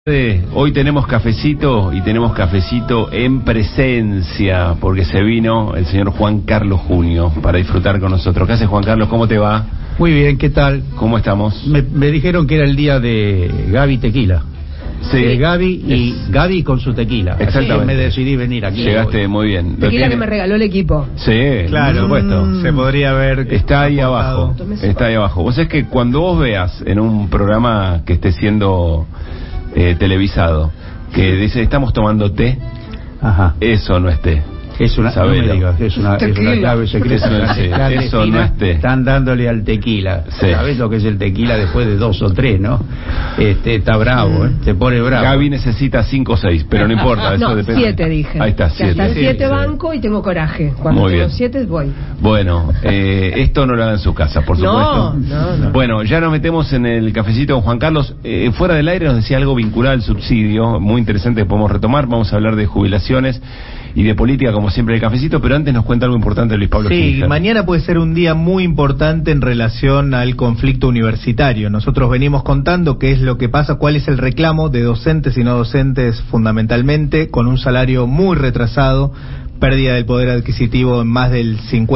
Hoy tenemos cafecito y tenemos cafecito en presencia porque se vino el señor Juan Carlos Junio para disfrutar con nosotros. ¿Qué haces, Juan Carlos? ¿Cómo te va? Muy bien, ¿qué tal? ¿Cómo estamos? Me dijeron que era el día de Gaby Tequila. Sí. Gaby con su tequila. Exactamente. Así me decidí venir aquí. Llegaste muy bien. Tequila que me regaló el equipo. Sí, claro, por supuesto. Se podría ver. Está ahí abajo. Está ahí abajo. Vos sabés que cuando vos veas en un programa que esté siendo televisado que dice estamos tomando té, Ajá. Eso no es té. Es una, no me digas, es una clave secreta. Eso no es té. Están dándole al tequila. Sí. ¿Sabés lo que es el tequila después de 2 o 3, no? Está bravo, se pone bravo. Gaby necesita 5 o 6, pero no importa. Eso no, depende. 7 dije. Ahí está, 7. Hasta 7 Sí. banco y tengo coraje. Cuando Muy tengo bien. 7 voy. Bueno, esto no lo hagan en su casa, por supuesto. No. Bueno, ya nos metemos en el cafecito con Juan Carlos. Fuera del aire nos decía algo vinculado al subsidio, muy interesante que podemos retomar. Vamos a hablar de jubilaciones y de política, como siempre, el cafecito, pero antes nos cuenta algo importante Luis Pablo Sí, Ginger. mañana puede ser un día muy importante en relación al conflicto universitario. Nosotros venimos contando qué es lo que pasa, cuál es el reclamo de docentes y no docentes fundamentalmente, con un salario muy retrasado, pérdida del poder adquisitivo en más del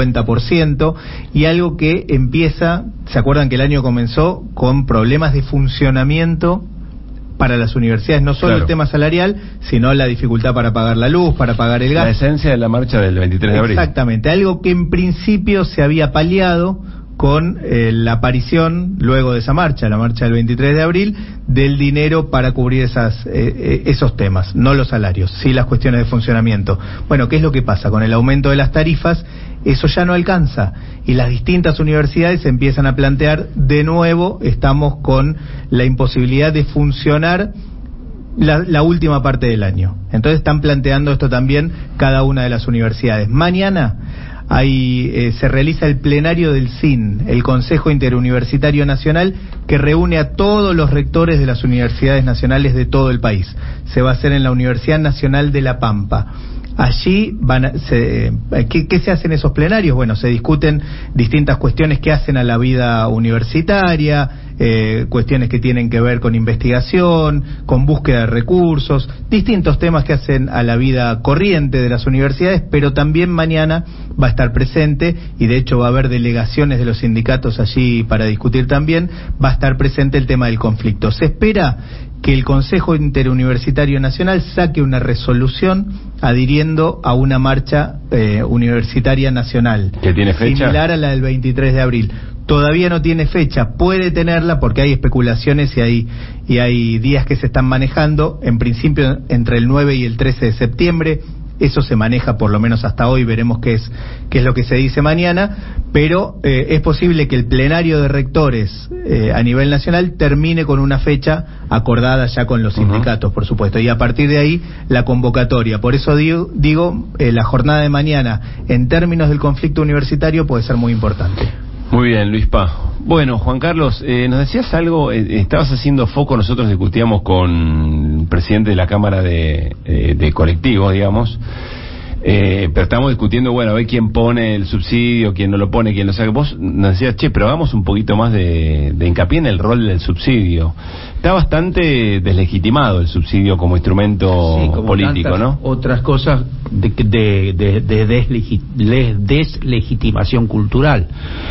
50%, y algo que empieza, ¿se acuerdan que el año comenzó con problemas de funcionamiento para las universidades? No solo el tema salarial, sino la dificultad para pagar la luz, para pagar el gas. La esencia de la marcha del 23 de abril. Exactamente, algo que en principio se había paliado con la aparición, luego de esa marcha, la marcha del 23 de abril, del dinero para cubrir esos temas, no los salarios, sí las cuestiones de funcionamiento. Bueno, ¿qué es lo que pasa? Con el aumento de las tarifas, eso ya no alcanza, y las distintas universidades empiezan a plantear, de nuevo, estamos con la imposibilidad de funcionar la última parte del año. Entonces están planteando esto también cada una de las universidades. Mañana se realiza el plenario del CIN, el Consejo Interuniversitario Nacional, que reúne a todos los rectores de las universidades nacionales de todo el país. Se va a hacer en la Universidad Nacional de La Pampa. Allí ¿qué se hace en esos plenarios? Bueno, se discuten distintas cuestiones que hacen a la vida universitaria, cuestiones que tienen que ver con investigación, con búsqueda de recursos, distintos temas que hacen a la vida corriente de las universidades, pero también mañana va a estar presente, y de hecho va a haber delegaciones de los sindicatos allí para discutir también, va a estar presente el tema del conflicto. Se espera que el Consejo Interuniversitario Nacional saque una resolución adhiriendo a una marcha universitaria nacional. ¿Que tiene fecha? Similar a la del 23 de abril. Todavía no tiene fecha, puede tenerla porque hay especulaciones y hay días que se están manejando, en principio entre el 9 y el 13 de septiembre. Eso se maneja por lo menos hasta hoy, veremos qué es lo que se dice mañana, pero es posible que el plenario de rectores a nivel nacional termine con una fecha acordada ya con los sindicatos, por supuesto, y a partir de ahí la convocatoria. Por eso digo la jornada de mañana en términos del conflicto universitario puede ser muy importante. Muy bien, Luis Pa. Bueno, Juan Carlos, nos decías algo, estabas haciendo foco, nosotros discutíamos con el presidente de la Cámara de Colectivos, digamos, pero estamos discutiendo, bueno, a ver quién pone el subsidio, quién no lo pone, quién lo saca. Vos nos decías, pero hagamos un poquito más de hincapié en el rol del subsidio. Está bastante deslegitimado el subsidio como instrumento político, ¿no? Otras cosas de deslegitimación cultural.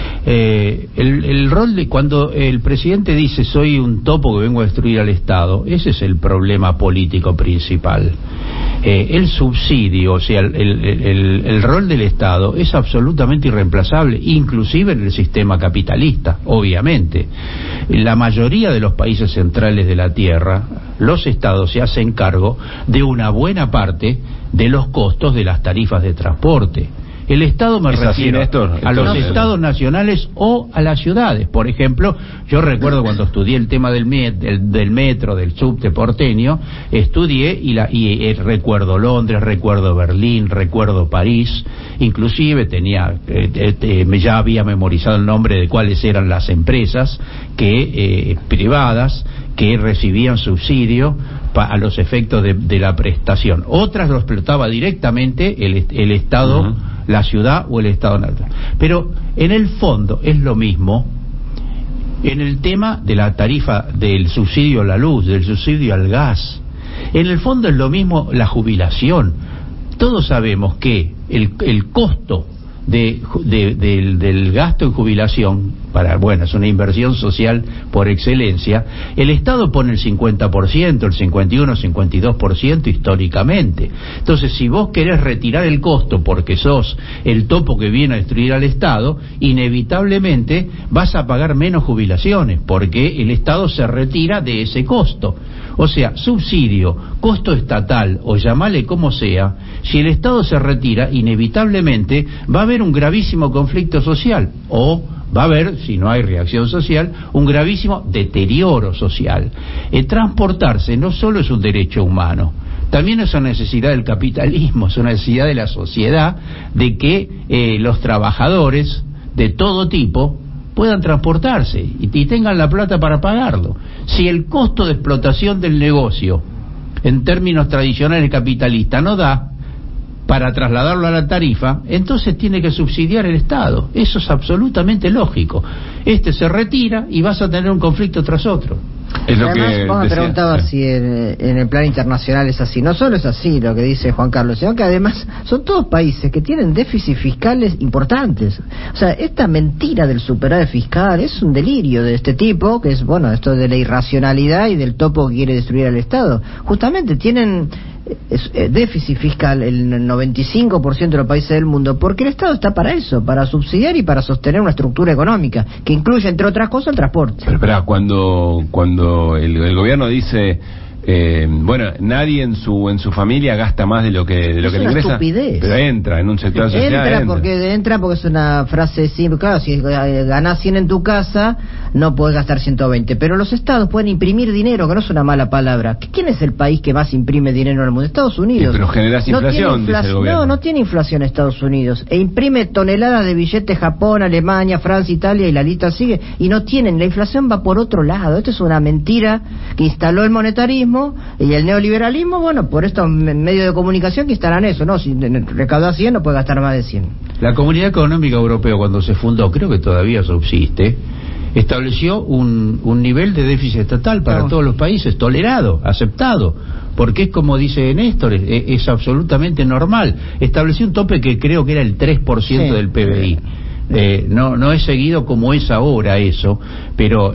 El rol de cuando el presidente dice soy un topo que vengo a destruir al Estado, ese es el problema político principal. El subsidio, o sea, el rol del Estado es absolutamente irreemplazable, inclusive en el sistema capitalista, obviamente. En la mayoría de los países centrales de la Tierra, los Estados se hacen cargo de una buena parte de los costos de las tarifas de transporte. El Estado me refiero a los estados nacionales o a las ciudades. Por ejemplo, yo recuerdo cuando estudié el tema del metro, del subte porteño, estudié y recuerdo Londres, recuerdo Berlín, recuerdo París, inclusive ya había memorizado el nombre de cuáles eran las empresas privadas que recibían subsidio a los efectos de la prestación. Otras lo explotaba directamente el Estado, la ciudad o el Estado nacional. Pero en el fondo es lo mismo en el tema de la tarifa del subsidio a la luz, del subsidio al gas. En el fondo es lo mismo la jubilación. Todos sabemos que el costo del gasto en jubilación, es una inversión social por excelencia, el Estado pone el 50%, el 51%, 52% históricamente. Entonces, si vos querés retirar el costo porque sos el topo que viene a destruir al Estado, inevitablemente vas a pagar menos jubilaciones, porque el Estado se retira de ese costo. O sea, subsidio, costo estatal o llamale como sea, si el Estado se retira, inevitablemente va a haber un gravísimo conflicto social, o va a haber, si no hay reacción social, un gravísimo deterioro social. Transportarse no solo es un derecho humano, también es una necesidad del capitalismo, es una necesidad de la sociedad, de que los trabajadores de todo tipo puedan transportarse y tengan la plata para pagarlo. Si el costo de explotación del negocio, en términos tradicionales capitalistas, no da para trasladarlo a la tarifa, entonces tiene que subsidiar el Estado. Eso es absolutamente lógico. Se retira y vas a tener un conflicto tras otro. Es lo además, que vos me preguntabas si en el plan internacional es así. No solo es así lo que dice Juan Carlos, sino que además son todos países que tienen déficits fiscales importantes. O sea, esta mentira del superávit fiscal es un delirio de este tipo, que es, esto de la irracionalidad y del topo que quiere destruir al Estado. Justamente tienen déficit fiscal el 95% de los países del mundo, porque el Estado está para eso, para subsidiar y para sostener una estructura económica que incluye, entre otras cosas, el transporte. Pero espera, cuando el gobierno dice nadie en su familia gasta más de lo que le ingresa, estupidez. Pero entra en un sector social. Entra porque es una frase simple. Claro, si ganás 100 en tu casa, no podés gastar 120. Pero los estados pueden imprimir dinero, que no es una mala palabra. ¿Quién es el país que más imprime dinero en el mundo? Estados Unidos. Sí, pero generas inflación, dice el gobierno. No tiene inflación Estados Unidos. E imprime toneladas de billetes Japón, Alemania, Francia, Italia, y la lista sigue. Y no tienen. La inflación va por otro lado. Esto es una mentira que instaló el monetarismo y el neoliberalismo, por estos medios de comunicación que instalan eso, ¿no? Si recaudas 100 no puede gastar más de 100. La Comunidad Económica Europea, cuando se fundó, creo que todavía subsiste, estableció un nivel de déficit estatal para todos los países, tolerado, aceptado, porque es como dice Néstor, es absolutamente normal. Estableció un tope que creo que era el 3% del PBI. No es seguido como es ahora eso, pero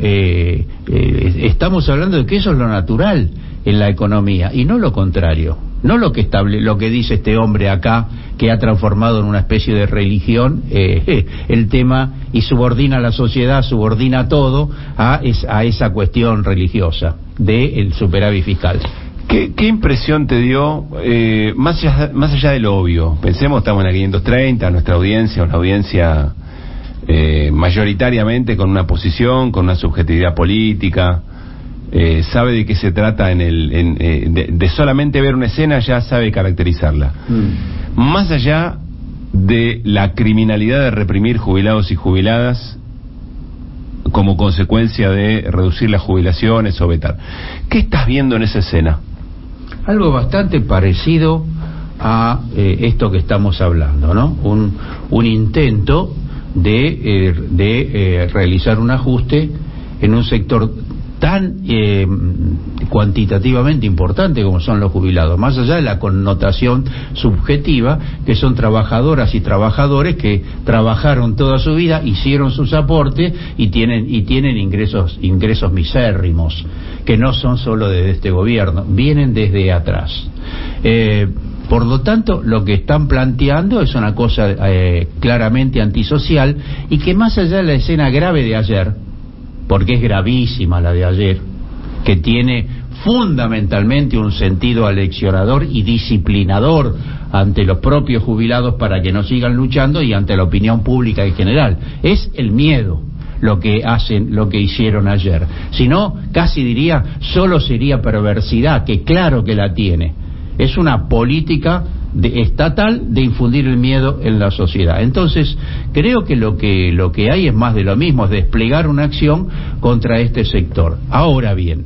estamos hablando de que eso es lo natural en la economía y no lo contrario, no lo que dice este hombre acá, que ha transformado en una especie de religión el tema y subordina a la sociedad, subordina todo a esa cuestión religiosa del superávit fiscal. ¿Qué impresión te dio, más allá de lo obvio? Pensemos, estamos en la 530, nuestra audiencia, una audiencia mayoritariamente con una posición, con una subjetividad política, sabe de qué se trata de solamente ver una escena ya sabe caracterizarla. Más allá de la criminalidad de reprimir jubilados y jubiladas como consecuencia de reducir las jubilaciones o vetar, ¿qué estás viendo en esa escena? Algo bastante parecido a esto que estamos hablando, ¿no? Un intento de realizar un ajuste en un sector tan cuantitativamente importante como son los jubilados, más allá de la connotación subjetiva que son trabajadoras y trabajadores que trabajaron toda su vida, hicieron sus aportes y tienen ingresos misérrimos, que no son solo desde este gobierno, vienen desde atrás. Por lo tanto, lo que están planteando es una cosa claramente antisocial, y que más allá de la escena grave de ayer, porque es gravísima la de ayer, que tiene fundamentalmente un sentido aleccionador y disciplinador ante los propios jubilados para que no sigan luchando y ante la opinión pública en general, es el miedo lo que hicieron ayer. Si no, casi diría, solo sería perversidad, que claro que la tiene. Es una política estatal de infundir el miedo en la sociedad. Entonces, creo que lo que hay es más de lo mismo, es desplegar una acción contra este sector. Ahora bien,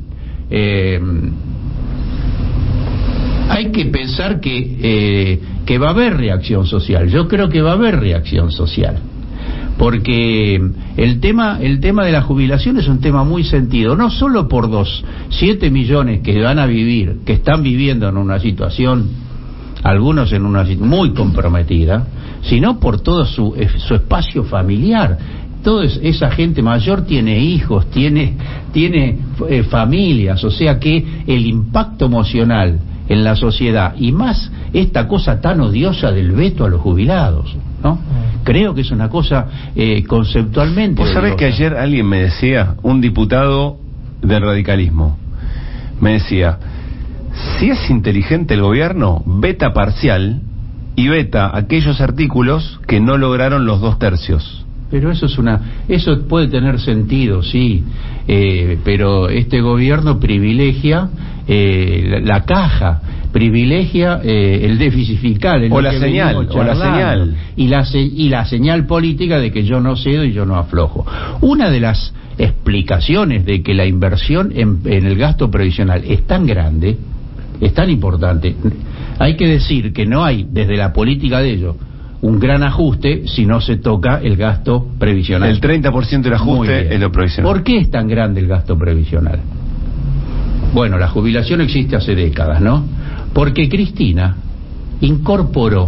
hay que pensar que va a haber reacción social. Yo creo que va a haber reacción social, porque el tema de la jubilación es un tema muy sentido, no solo por los 7 millones que van a vivir, que están viviendo en una situación, algunos en una situación muy comprometida, sino por todo su espacio familiar. Toda esa gente mayor tiene hijos, tiene familias, o sea que el impacto emocional en la sociedad, y más esta cosa tan odiosa del veto a los jubilados, ¿no? Creo que es una cosa conceptualmente. ¿Vos sabés que ayer alguien me decía, un diputado del radicalismo, me decía, si es inteligente el gobierno, veta parcial y veta aquellos artículos que no lograron los 2/3? Pero eso puede tener sentido, sí, pero este gobierno privilegia la caja, privilegia el déficit fiscal, o la señal, y la señal política de que yo no cedo y yo no aflojo. Una de las explicaciones de que la inversión en el gasto previsional es tan grande, es tan importante, hay que decir que no hay desde la política de ellos un gran ajuste si no se toca el gasto previsional. El 30% del ajuste es lo previsional. ¿Por qué es tan grande el gasto previsional? Bueno, la jubilación existe hace décadas, ¿no? Porque Cristina incorporó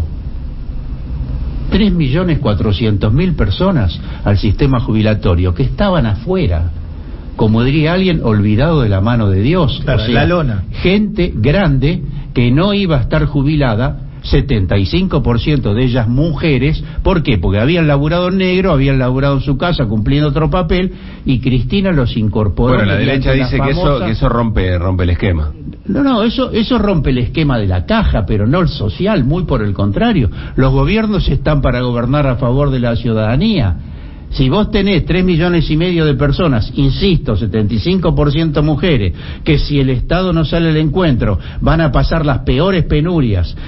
3.400.000 personas al sistema jubilatorio que estaban afuera, como diría alguien, olvidado de la mano de Dios. Claro, o sea, la lona. Gente grande que no iba a estar jubilada, 75% de ellas mujeres. ¿Por qué? Porque habían laburado en negro, habían laburado en su casa cumpliendo otro papel, y Cristina los incorporó. Bueno, la derecha dice que eso rompe el esquema. No, eso rompe el esquema de la caja, pero no el social, muy por el contrario. Los gobiernos están para gobernar a favor de la ciudadanía. Si vos tenés 3,5 millones de personas, insisto, 75% mujeres, que si el Estado no sale al encuentro van a pasar las peores penurias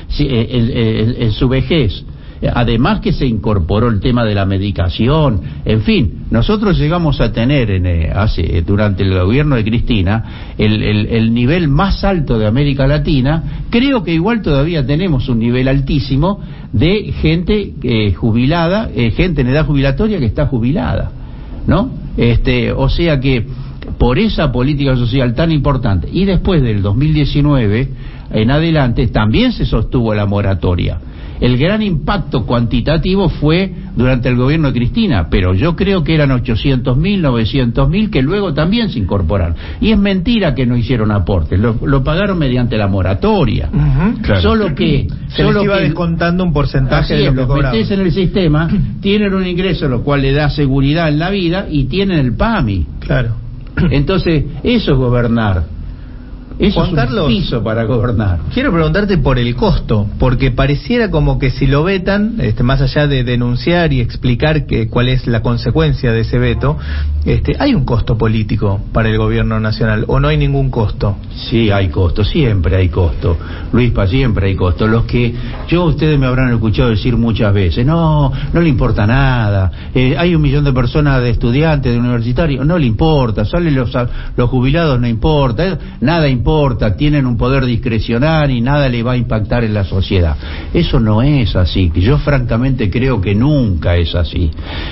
en su vejez, además que se incorporó el tema de la medicación, en fin, nosotros llegamos a tener durante el gobierno de Cristina el nivel más alto de América Latina. Creo que igual todavía tenemos un nivel altísimo de gente jubilada, gente en edad jubilatoria que está jubilada, ¿no? O sea que por esa política social tan importante, y después del 2019 en adelante también se sostuvo la moratoria. El gran impacto cuantitativo fue durante el gobierno de Cristina, pero yo creo que eran 800.000, 900.000 que luego también se incorporaron. Y es mentira que no hicieron aportes, lo pagaron mediante la moratoria. Claro. Solo que se les iba descontando un porcentaje de lo que los cobraban. metés en el sistema, tienen un ingreso, lo cual le da seguridad en la vida, y tienen el PAMI. Claro. Entonces, eso es gobernar. Eso Juan es un Carlos, piso para gobernar. Quiero preguntarte por el costo, porque pareciera como que si lo vetan, más allá de denunciar y explicar cuál es la consecuencia de ese veto, hay un costo político para el gobierno nacional, ¿o no hay ningún costo? Sí, hay costo, siempre hay costo, Luispa, siempre hay costo. Ustedes me habrán escuchado decir muchas veces, no le importa nada, hay 1 millón de personas, de estudiantes, de universitarios, no le importa, salen los jubilados, no importa, nada importa, tienen un poder discrecional y nada le va a impactar en la sociedad. Eso no es así, yo francamente creo que nunca es así.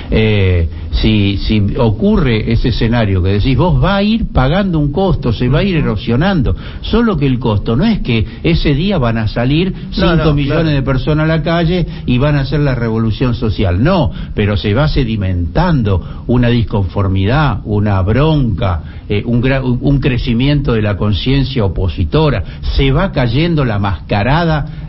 Si ocurre ese escenario que decís, vos va a ir pagando un costo, se va a ir erosionando, solo que el costo no es que ese día van a salir 5 millones de personas a la calle y van a hacer la revolución social, no, pero se va sedimentando una disconformidad, una bronca, un crecimiento de la conciencia opositora, se va cayendo la mascarada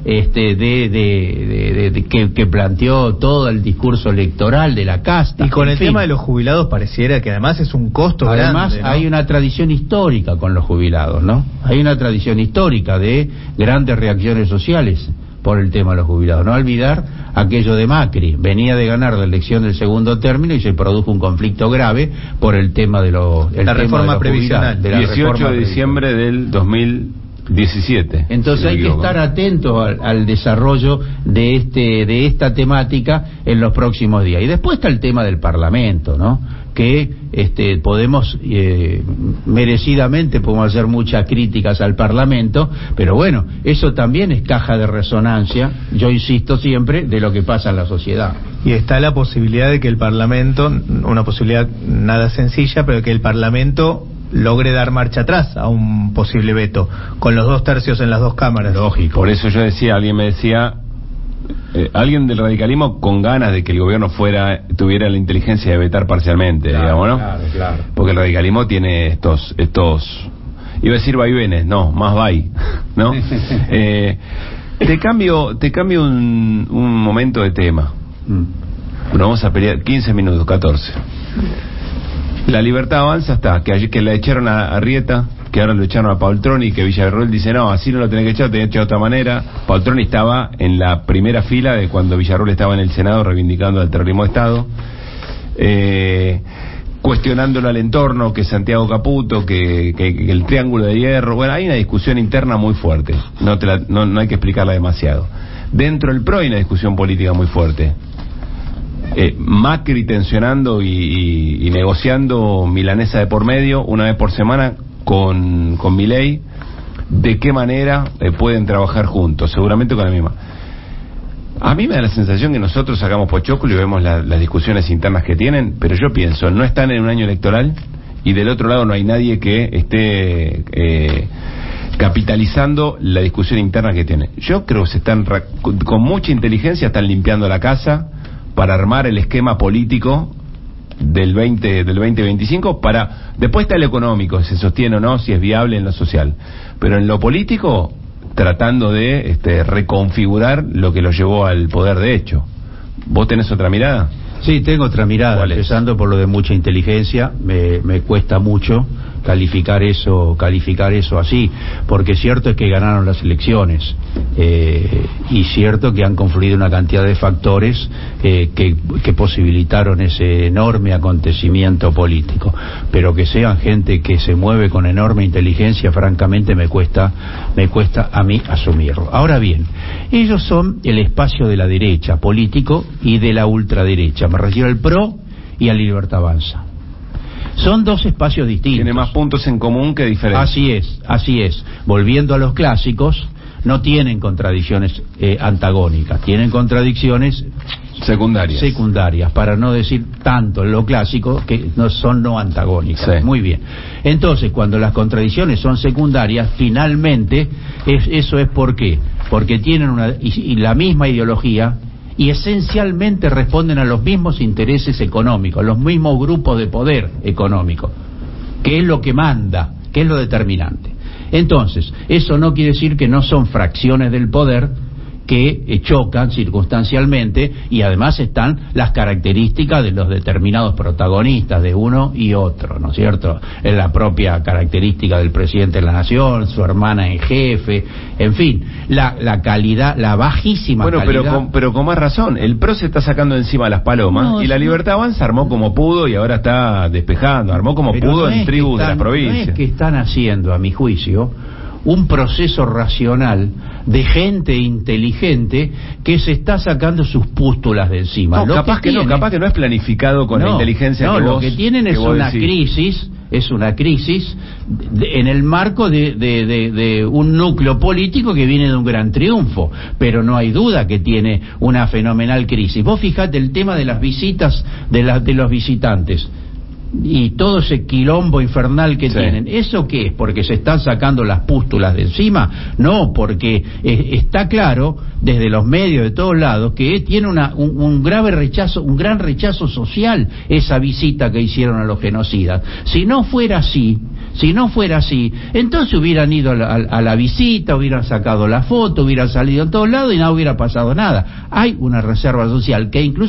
que planteó todo el discurso electoral de la casta. Y con el tema de los jubilados pareciera que además es un costo grande. Además, ¿no? Hay una tradición histórica con los jubilados, ¿no? Hay una tradición histórica de grandes reacciones sociales por el tema de los jubilados. No olvidar aquello de Macri, venía de ganar la elección del segundo término y se produjo un conflicto grave por el tema de la reforma previsional. De la 18 de diciembre del 2000 17. Entonces si no hay me que equivoco. estar atentos al desarrollo de esta temática en los próximos días. Y después está el tema del Parlamento, ¿no? Que podemos merecidamente podemos hacer muchas críticas al Parlamento, pero bueno, eso también es caja de resonancia, yo insisto siempre, de lo que pasa en la sociedad. Y está la posibilidad de que el Parlamento, una posibilidad nada sencilla, pero que el Parlamento logre dar marcha atrás a un posible veto, con los 2/3 en las dos cámaras. Lógico. Por eso yo decía, alguien me decía, alguien del radicalismo con ganas de que el gobierno tuviera la inteligencia de vetar parcialmente, Claro, digamos, ¿no? claro. Porque el radicalismo tiene estos iba a decir vaivenes, no, más vai, ¿no? Te cambio un momento de tema. Bueno, vamos a pelear 15 minutos, 14. La Libertad Avanza está, que la echaron a Rieta, que ahora lo echaron a Paultroni, que Villarroel dice, no, así no lo tenés que echar, tenés que echar de otra manera. Paultroni estaba en la primera fila de cuando Villarroel estaba en el Senado reivindicando el terrorismo de Estado, cuestionándolo al entorno, que Santiago Caputo, que el Triángulo de Hierro. Bueno, hay una discusión interna muy fuerte, no hay que explicarla demasiado. Dentro del PRO hay una discusión política muy fuerte. Macri tensionando y negociando milanesa de por medio una vez por semana con Milei. ¿De qué manera pueden trabajar juntos? Seguramente con la misma. A mí me da la sensación que nosotros sacamos pochoclo y vemos las discusiones internas que tienen, pero yo pienso, no están en un año electoral y del otro lado no hay nadie que esté capitalizando la discusión interna que tienen. Yo creo que se están con mucha inteligencia están limpiando la casa para armar el esquema político del 2025, para después está el económico, si se sostiene o no, si es viable en lo social, pero en lo político tratando de reconfigurar lo que lo llevó al poder de hecho. ¿Vos tenés otra mirada? Sí, tengo otra mirada, empezando por lo de mucha inteligencia. Me cuesta mucho calificar eso así, porque cierto es que ganaron las elecciones, y cierto que han confluido una cantidad de factores que posibilitaron ese enorme acontecimiento político, pero que sean gente que se mueve con enorme inteligencia, francamente me cuesta a mí asumirlo. Ahora bien, ellos son el espacio de la derecha político y de la ultraderecha, me refiero al PRO y a la Libertad Avanza. Son dos espacios distintos. Tiene más puntos en común que diferencias. Así es. Volviendo a los clásicos, no tienen contradicciones antagónicas, tienen contradicciones secundarias, para no decir tanto en lo clásico, que no antagónicas. Sí. Muy bien. Entonces, cuando las contradicciones son secundarias, finalmente, eso es ¿por qué? Porque tienen la misma ideología, y esencialmente responden a los mismos intereses económicos, los mismos grupos de poder económico, que es lo que manda, que es lo determinante. Entonces, eso no quiere decir que no son fracciones del poder que chocan circunstancialmente, y además están las características de los determinados protagonistas de uno y otro, ¿no es cierto? Es la propia característica del presidente de la nación, su hermana en jefe, en fin, la calidad, la bajísima calidad. Pero con más razón, el PRO se está sacando encima las palomas, y la Libertad Avanza armó como pudo y ahora está despejando, armó como pudo en tribus de las provincias. No es que están haciendo, a mi juicio, un proceso racional de gente inteligente que se está sacando sus pústulas de encima. Capaz que no es planificado con la inteligencia que vos. No, lo que tienen es una crisis, en el marco de un núcleo político que viene de un gran triunfo, pero no hay duda que tiene una fenomenal crisis. Vos fijate el tema de las visitas de los visitantes y todo ese quilombo infernal que tienen. ¿Eso qué es? ¿Porque se están sacando las pústulas de encima? No, porque está claro desde los medios de todos lados que tiene un grave rechazo, un gran rechazo social esa visita que hicieron a los genocidas. Si no fuera así, entonces hubieran ido a la visita, hubieran sacado la foto, hubieran salido en todos lados y no hubiera pasado nada. Hay una reserva social que incluso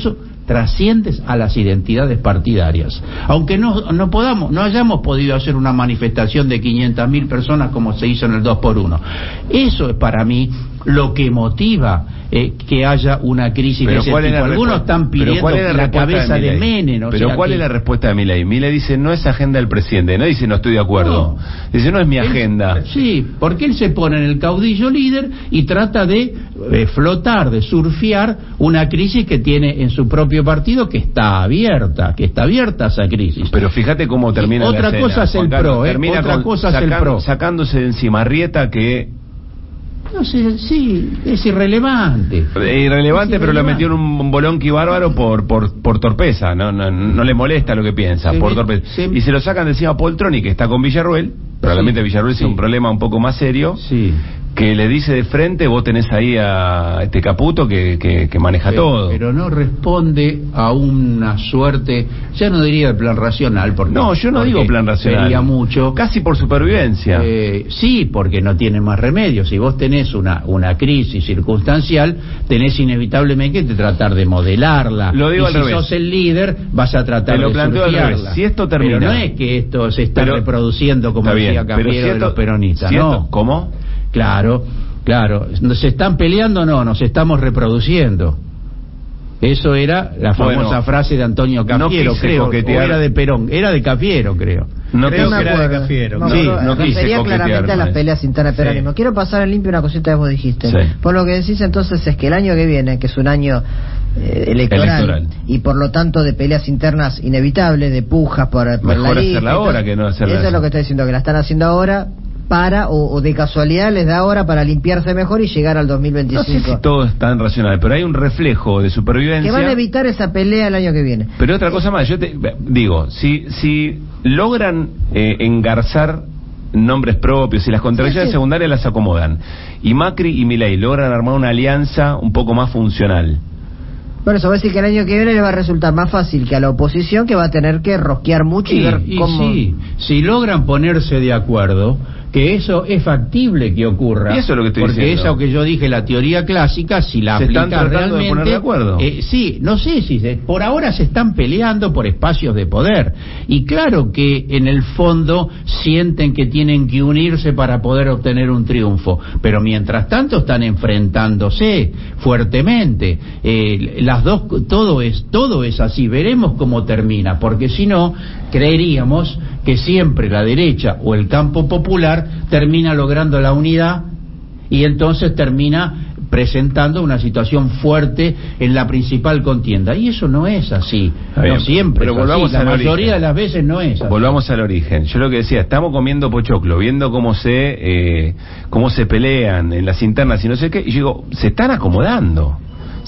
trasciende a las identidades partidarias. Aunque no hayamos podido hacer una manifestación de 500.000 personas como se hizo en el 2x1. Eso es para mí lo que motiva que haya una crisis de ese tipo. Algunos están pidiendo la cabeza de Menem. Pero ¿cuál es la respuesta de Milei? Milei dice, no es agenda del presidente, no dice no estoy de acuerdo. Dice, no es mi agenda. Sí, porque él se pone en el caudillo líder y trata de flotar, de surfear una crisis que tiene en su propio partido, que está abierta a esa crisis. Pero fíjate cómo termina la escena. Otra cosa es el PRO, otra cosa es el PRO. Sacándose de encima Arrieta, que no sé, sí, es irrelevante. Pero lo metió en un bolonqui bárbaro por torpeza, no le molesta lo que piensa, por torpeza. Y se lo sacan de encima a Poltroni, que está con Villarruel, probablemente Villarruel sea un problema un poco más serio, que le dice de frente, vos tenés ahí a este Caputo que maneja todo. Pero no responde a una suerte, ya no diría el plan racional, porque no, yo no digo plan racional, sería mucho, casi por supervivencia. Sí, porque no tiene más remedio. Si vos tenés una crisis circunstancial, tenés inevitablemente que tratar de modelarla. Lo digo y al si revés. sos el líder, vas a tratar de surfearla. Si esto termina, pero no es que esto se está reproduciendo como decía Cafiero de los peronistas, ¿no? ¿Cómo? Claro, ¿se están peleando? No, nos estamos reproduciendo. Eso era la famosa frase de Antonio Cafiero, creo, o era de Perón, era de Cafiero, creo. No creo que era de Cafiero. No refería claramente a las peleas internas de peronismo. Quiero pasar en limpio una cosita que vos dijiste. Por lo que decís entonces es que el año que viene, que es un año electoral y por lo tanto de peleas internas inevitables, de pujas por mejor la lista, hacerla ahora que no hacerla. Eso es lo que estoy diciendo, que la están haciendo ahora o de casualidad les da ahora para limpiarse mejor y llegar al 2025. No sé si todo es tan racional, pero hay un reflejo de supervivencia. Que van a evitar esa pelea el año que viene. Pero otra cosa más, yo te digo, si logran engarzar nombres propios y las contradicciones secundarias las acomodan, y Macri y Milei logran armar una alianza un poco más funcional. Por eso va a decir que el año que viene le va a resultar más fácil que a la oposición, que va a tener que rosquear mucho y ver cómo... si logran ponerse de acuerdo, que eso es factible que ocurra. Y eso es lo que estoy porque diciendo. Eso que yo dije, la teoría clásica, si la aplicas realmente... ¿Se están tratando de poner de acuerdo? Sí, no sé si... por ahora se están peleando por espacios de poder. Y claro que en el fondo sienten que tienen que unirse para poder obtener un triunfo. Pero mientras tanto están enfrentándose fuertemente. Las dos, todo es así. Veremos cómo termina. Porque si no, creeríamos que siempre la derecha o el campo popular termina logrando la unidad y entonces termina presentando una situación fuerte en la principal contienda, y eso no es así, no siempre, pero volvamos a la mayoría de las veces no es así. Volvamos al origen. Yo lo que decía, estamos comiendo pochoclo, viendo cómo se pelean en las internas y no sé qué, y yo digo, se están acomodando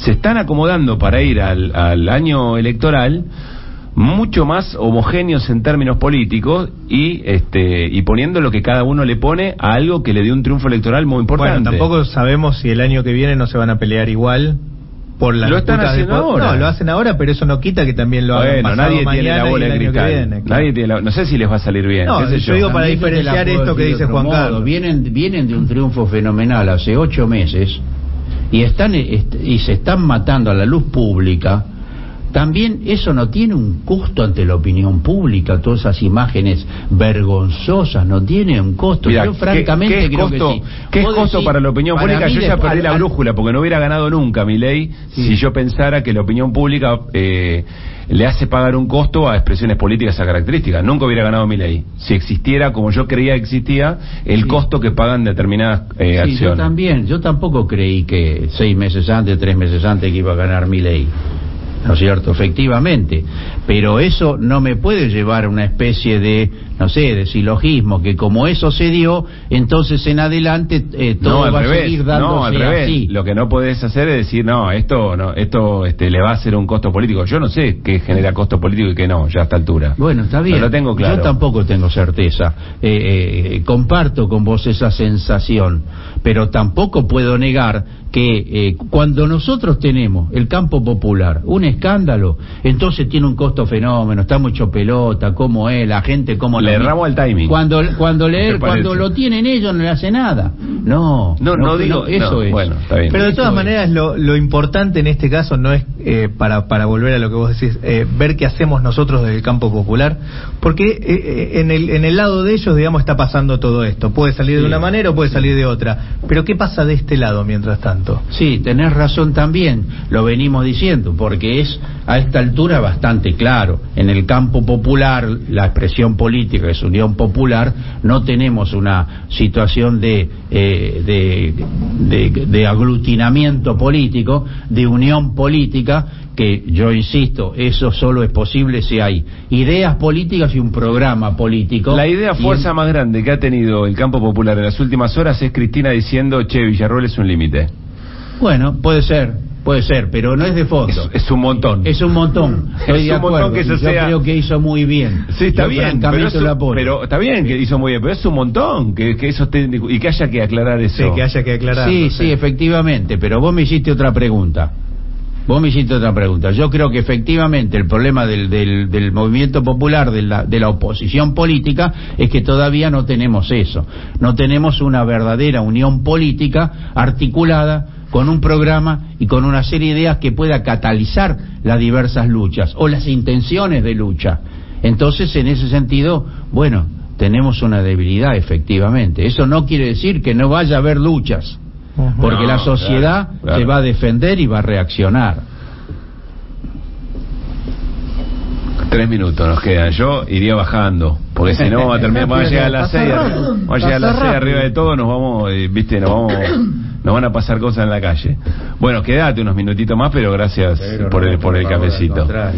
para ir al año electoral mucho más homogéneos en términos políticos y poniendo lo que cada uno le pone a algo que le dio un triunfo electoral muy importante. Bueno, tampoco sabemos si el año que viene no se van a pelear igual por la... Lo están haciendo ahora. No, lo hacen ahora, pero eso no quita que también lo hagan pasado nadie mañana tiene la bola de cristal. Viene, claro. Nadie tiene no sé si les va a se bien. No, yo digo para diferenciar esto que dice Juan Carlos. Vienen de un triunfo fenomenal hace 8 meses y se están matando a la luz pública. También eso no tiene un costo ante la opinión pública, todas esas imágenes vergonzosas no tiene un costo. Mirá, yo francamente creo que sí. ¿Qué es costo para la opinión pública? Yo ya perdí la brújula porque no hubiera ganado nunca Milei si yo pensara que la opinión pública le hace pagar un costo a expresiones políticas a características. Nunca hubiera ganado Milei si existiera, como yo creía que existía, el costo que pagan determinadas acciones. Yo tampoco creí que 6 meses antes, 3 meses antes que iba a ganar Milei. ¿No es cierto? Efectivamente. Pero eso no me puede llevar a una especie de, de silogismo, que como eso se dio, entonces en adelante todo va a seguir dándose al revés. Así. Lo que no podés hacer es decir, esto le va a hacer un costo político. Yo no sé qué genera costo político y qué no, ya a esta altura. Bueno, está bien. No lo tengo claro. Yo tampoco tengo certeza. Comparto con vos esa sensación, pero tampoco puedo negar que cuando nosotros tenemos el campo popular un escándalo, entonces tiene un costo fenómeno, está mucho pelota, cómo es, la gente cómo la Le erramos el timing. Cuando lo tienen ellos no le hace nada. No digo eso. No, es bueno, está bien. Pero de todas maneras lo importante en este caso no es para volver a lo que vos decís, ver qué hacemos nosotros desde el campo popular, porque en el lado de ellos, digamos, está pasando todo esto. Puede salir de una manera o puede salir de otra, pero ¿qué pasa de este lado mientras tanto? Sí, tenés razón también, lo venimos diciendo, porque es a esta altura bastante claro. En el campo popular, la expresión política es Unión Popular, no tenemos una situación de aglutinamiento político, de unión política, que yo insisto, eso solo es posible si hay ideas políticas y un programa político. La idea fuerza más grande que ha tenido el campo popular en las últimas horas es Cristina diciendo, che, Villarroel es un límite. Bueno, puede ser, pero no es de fondo. Es un montón. Es un montón. Estoy de acuerdo. Que eso yo creo que hizo muy bien. Sí, está bien. Pero está bien que hizo muy bien, pero es un montón que eso esté, y que haya que aclarar eso. Sí, que haya que aclarar. Sí, efectivamente. Pero vos me hiciste otra pregunta. Yo creo que efectivamente el problema del movimiento popular, de la oposición política, es que todavía no tenemos eso. No tenemos una verdadera unión política articulada con un programa y con una serie de ideas que pueda catalizar las diversas luchas o las intenciones de lucha. Entonces, en ese sentido, bueno, tenemos una debilidad, efectivamente. Eso no quiere decir que no vaya a haber luchas, porque la sociedad se va a defender y va a reaccionar. 3 minutos nos quedan. Yo iría bajando, porque si no vamos a llegar a las 6 arriba de todo, nos van a pasar cosas en la calle. Bueno, quédate unos minutitos más, pero gracias por el cafecito.